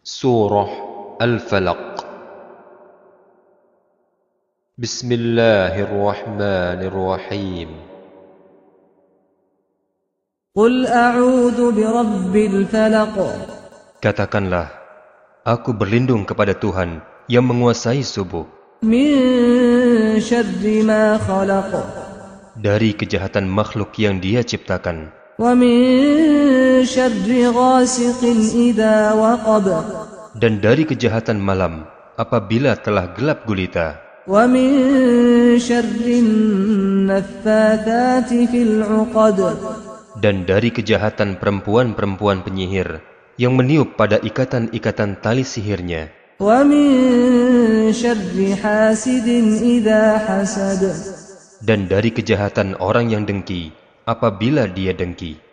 Surah Al-Falaq. Bismillahirrahmanirrahim. Qul a'udzu birabbil falaq. Katakanlah, aku berlindung kepada Tuhan yang menguasai subuh, Min syarri ma khalaq. dari kejahatan makhluk yang Dia ciptakan, Wa min syarri ghasiqin idza waqab. dan dari kejahatan malam apabila telah gelap gulita, Wa min syarrin naffatsati fil 'uqad. dan dari kejahatan perempuan-perempuan penyihir yang meniup pada ikatan-ikatan tali sihirnya, Wa min syarri hasidin idza hasad. dan dari kejahatan orang yang dengki apabila dia dengki.